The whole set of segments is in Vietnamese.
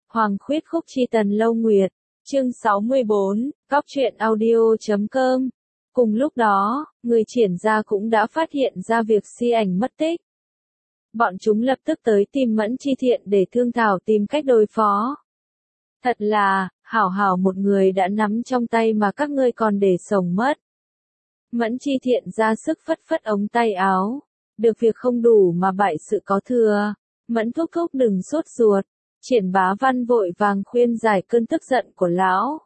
Hoàng khuyết khúc chi tần lâu nguyệt, chương 64, góc truyện audio.com. Cùng lúc đó, người triển gia cũng đã phát hiện ra việc Si Ảnh mất tích. Bọn chúng lập tức tới tìm Mẫn Chi Thiện để thương thảo tìm cách đối phó. Thật là, hảo hảo một người đã nắm trong tay mà các ngươi còn để sống mất. Mẫn Chi Thiện ra sức phất phất ống tay áo. Được việc không đủ mà bại sự có thừa. Mẫn thúc thúc đừng sốt ruột. Triển Bá Văn vội vàng khuyên giải cơn tức giận của lão.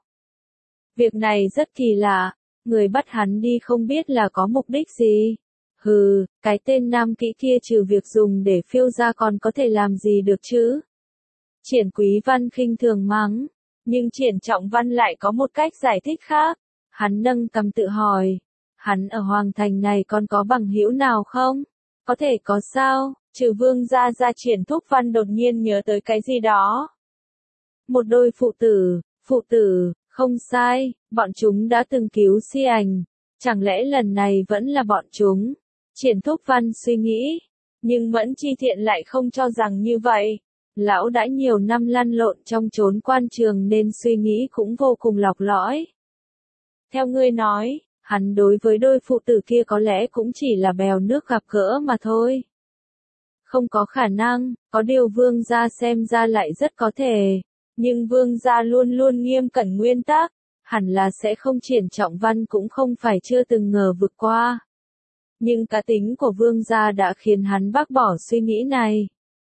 Việc này rất kỳ lạ, người bắt hắn đi không biết là có mục đích gì. Hừ, cái tên nam kỹ kia trừ việc dùng để phiêu ra còn có thể làm gì được chứ? Triển Quý Văn khinh thường mắng, nhưng Triển Trọng Văn lại có một cách giải thích khác. Hắn nâng cằm tự hỏi, hắn ở Hoàng Thành này còn có bằng hữu nào không? Có thể có sao? Trừ Vương gia ra Triển Thúc Văn đột nhiên nhớ tới cái gì đó. Một đôi phụ tử, không sai, bọn chúng đã từng cứu Si Ảnh, chẳng lẽ lần này vẫn là bọn chúng? Triển Thúc Văn suy nghĩ, nhưng Mẫn Chi Thiện lại không cho rằng như vậy. Lão đã nhiều năm lăn lộn trong chốn quan trường nên suy nghĩ cũng vô cùng lọc lõi. Theo ngươi nói, hắn đối với đôi phụ tử kia có lẽ cũng chỉ là bèo nước gặp gỡ mà thôi. Không có khả năng, có điều Vương gia xem ra lại rất có thể. Nhưng Vương gia luôn luôn nghiêm cẩn nguyên tắc, hẳn là sẽ không. Triển Trọng Văn cũng không phải chưa từng ngờ vực qua. Nhưng cá tính của Vương gia đã khiến hắn bác bỏ suy nghĩ này.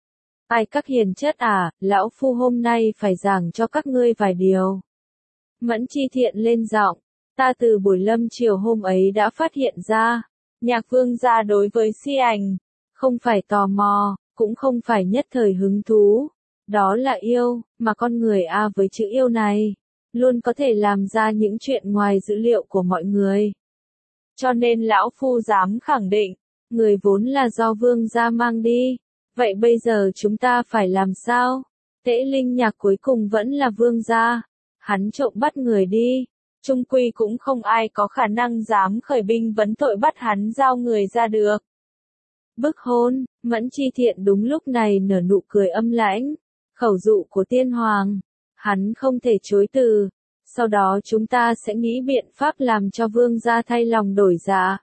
Ai các hiền chất à, lão phu hôm nay phải giảng cho các ngươi vài điều. Mẫn Chi Thiện lên giọng, ta từ buổi lâm chiều hôm ấy đã phát hiện ra, Nhạc Vương gia đối với Si Ảnh, không phải tò mò, cũng không phải nhất thời hứng thú. Đó là yêu, mà con người với chữ yêu này, luôn có thể làm ra những chuyện ngoài dữ liệu của mọi người. Cho nên lão phu dám khẳng định, người vốn là do Vương gia mang đi. Vậy bây giờ chúng ta phải làm sao? Tễ Linh Nhạc cuối cùng vẫn là Vương gia. Hắn trộm bắt người đi. Chung quy cũng không ai có khả năng dám khởi binh vấn tội bắt hắn giao người ra được. Bức hôn, Mẫn Chi Thiện đúng lúc này nở nụ cười âm lãnh. Khẩu dụ của tiên hoàng. Hắn không thể chối từ. Sau đó chúng ta sẽ nghĩ biện pháp làm cho Vương gia thay lòng đổi dạ.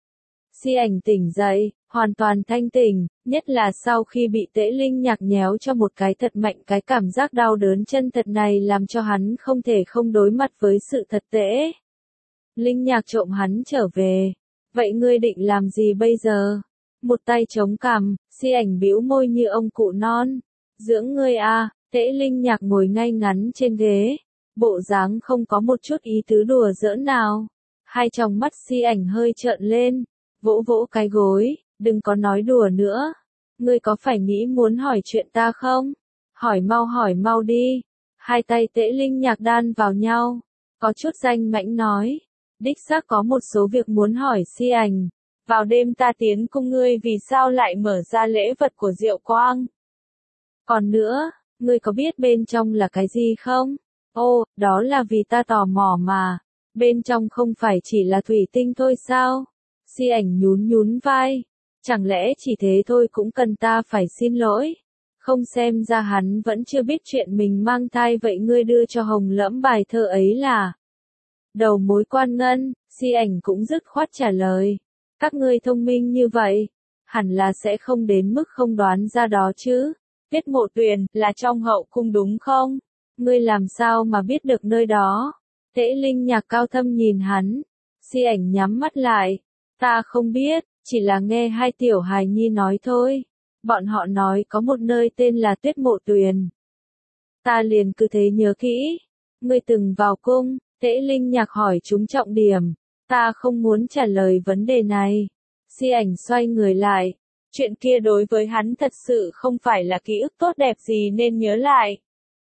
Si Ảnh tỉnh dậy, hoàn toàn thanh tỉnh, nhất là sau khi bị Tễ Linh Nhạc nhéo cho một cái thật mạnh. Cái cảm giác đau đớn chân thật này làm cho hắn không thể không đối mặt với sự thật Tễ Linh Nhạc trộm hắn trở về. Vậy ngươi định làm gì bây giờ? Một tay chống cằm, Si Ảnh bĩu môi như ông cụ non. Dưỡng ngươi à? Tễ Linh Nhạc ngồi ngay ngắn trên ghế, bộ dáng không có một chút ý tứ đùa giỡn nào. Hai tròng mắt Si Ảnh hơi trợn lên, vỗ vỗ cái gối, đừng có nói đùa nữa. Ngươi có phải nghĩ muốn hỏi chuyện ta không? Hỏi mau đi. Hai tay Tễ Linh Nhạc đan vào nhau, có chút danh mãnh nói, đích xác có một số việc muốn hỏi Si Ảnh. Vào đêm ta tiến cung ngươi vì sao lại mở ra lễ vật của Diệu Quang? Còn nữa, ngươi có biết bên trong là cái gì không? Ô, đó là vì ta tò mò mà. Bên trong không phải chỉ là thủy tinh thôi sao? Si Ảnh nhún vai. Chẳng lẽ chỉ thế thôi cũng cần ta phải xin lỗi? Không, xem ra hắn vẫn chưa biết chuyện mình mang thai. Vậy ngươi đưa cho Hồng Lẫm bài thơ ấy là đầu mối quan ngân. Si Ảnh cũng dứt khoát trả lời. Các ngươi thông minh như vậy, hẳn là sẽ không đến mức không đoán ra đó chứ. Tiết Mộ Tuyền là trong hậu cung đúng không? Ngươi làm sao mà biết được nơi đó? Tễ Linh Nhạc cao thâm nhìn hắn. Si Ảnh nhắm mắt lại. Ta không biết, chỉ là nghe hai tiểu hài nhi nói thôi. Bọn họ nói có một nơi tên là Tuyết Mộ Tuyền. Ta liền cứ thế nhớ kỹ. Ngươi từng vào cung? Tễ Linh Nhạc hỏi chúng trọng điểm. Ta không muốn trả lời vấn đề này. Si Ảnh xoay người lại. Chuyện kia đối với hắn thật sự không phải là ký ức tốt đẹp gì nên nhớ lại.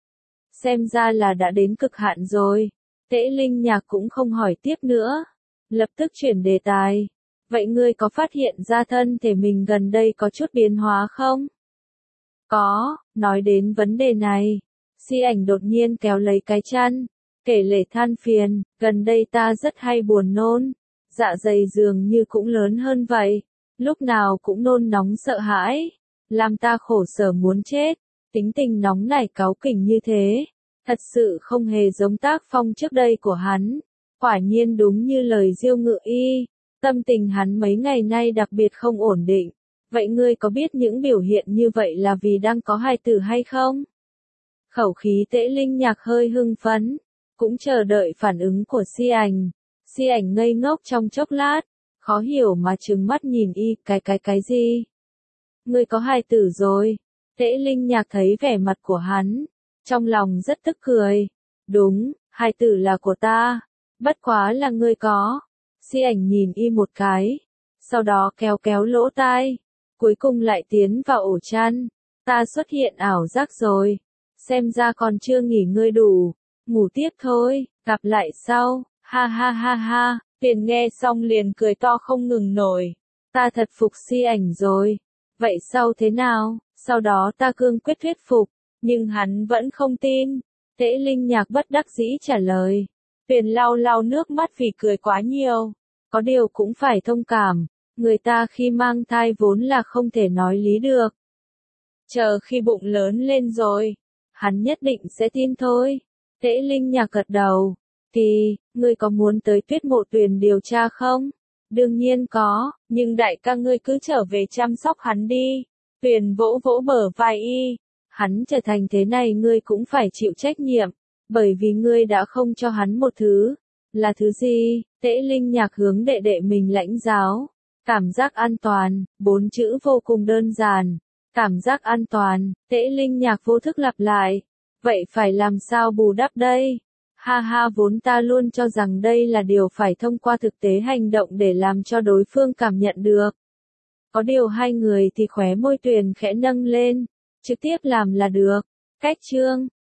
Xem ra là đã đến cực hạn rồi. Tễ Linh Nhạc cũng không hỏi tiếp nữa. Lập tức chuyển đề tài. Vậy ngươi có phát hiện ra thân thể mình gần đây có chút biến hóa không? Có, nói đến vấn đề này. Si Ảnh đột nhiên kéo lấy cái chăn. Kể lể than phiền, gần đây ta rất hay buồn nôn. Dạ dày dường như cũng lớn hơn vậy. Lúc nào cũng nôn nóng sợ hãi. Làm ta khổ sở muốn chết. Tính tình nóng nảy cáu kỉnh như thế, thật sự không hề giống tác phong trước đây của hắn. Quả nhiên đúng như lời Diêu Ngự Y, tâm tình hắn mấy ngày nay đặc biệt không ổn định. Vậy ngươi có biết những biểu hiện như vậy là vì đang có hài tử hay không? Khẩu khí Tễ Linh Nhạc hơi hưng phấn, cũng chờ đợi phản ứng của Si Ảnh. Si Ảnh ngây ngốc trong chốc lát, khó hiểu mà trừng mắt nhìn y, cái gì? Ngươi có hài tử rồi. Tễ Linh Nhạc thấy vẻ mặt của hắn, trong lòng rất tức cười. Đúng, hài tử là của ta, bất quá là ngươi có. Si Ảnh nhìn y một cái, sau đó kéo kéo lỗ tai, cuối cùng lại tiến vào ổ chăn. Ta xuất hiện ảo giác rồi, xem ra còn chưa nghỉ ngơi đủ, ngủ tiếp thôi, gặp lại sau, ha ha ha ha. Tuyền nghe xong liền cười to không ngừng nổi. Ta thật phục Si Ảnh rồi. Vậy sau thế nào? Sau đó ta cương quyết thuyết phục, nhưng hắn vẫn không tin. Tễ Linh Nhạc bất đắc dĩ trả lời. Tuyền lau lau nước mắt vì cười quá nhiều. Có điều cũng phải thông cảm, người ta khi mang thai vốn là không thể nói lý được. Chờ khi bụng lớn lên rồi, hắn nhất định sẽ tin thôi. Tễ Linh Nhạc gật đầu. Thì, ngươi có muốn tới Tuyết Mộ Tuyền điều tra không? Đương nhiên có, nhưng đại ca ngươi cứ trở về chăm sóc hắn đi. Tuyền vỗ vỗ bờ vai y. Hắn trở thành thế này ngươi cũng phải chịu trách nhiệm, bởi vì ngươi đã không cho hắn một thứ. Là thứ gì? Tễ Linh Nhạc hướng đệ đệ mình lãnh giáo. Cảm giác an toàn, 4 chữ vô cùng đơn giản. Cảm giác an toàn, Tễ Linh Nhạc vô thức lặp lại. Vậy phải làm sao bù đắp đây? Ha ha, vốn ta luôn cho rằng đây là điều phải thông qua thực tế hành động để làm cho đối phương cảm nhận được. Có điều hai người thì khóe môi Tuyền khẽ nâng lên, trực tiếp làm là được. Cách chương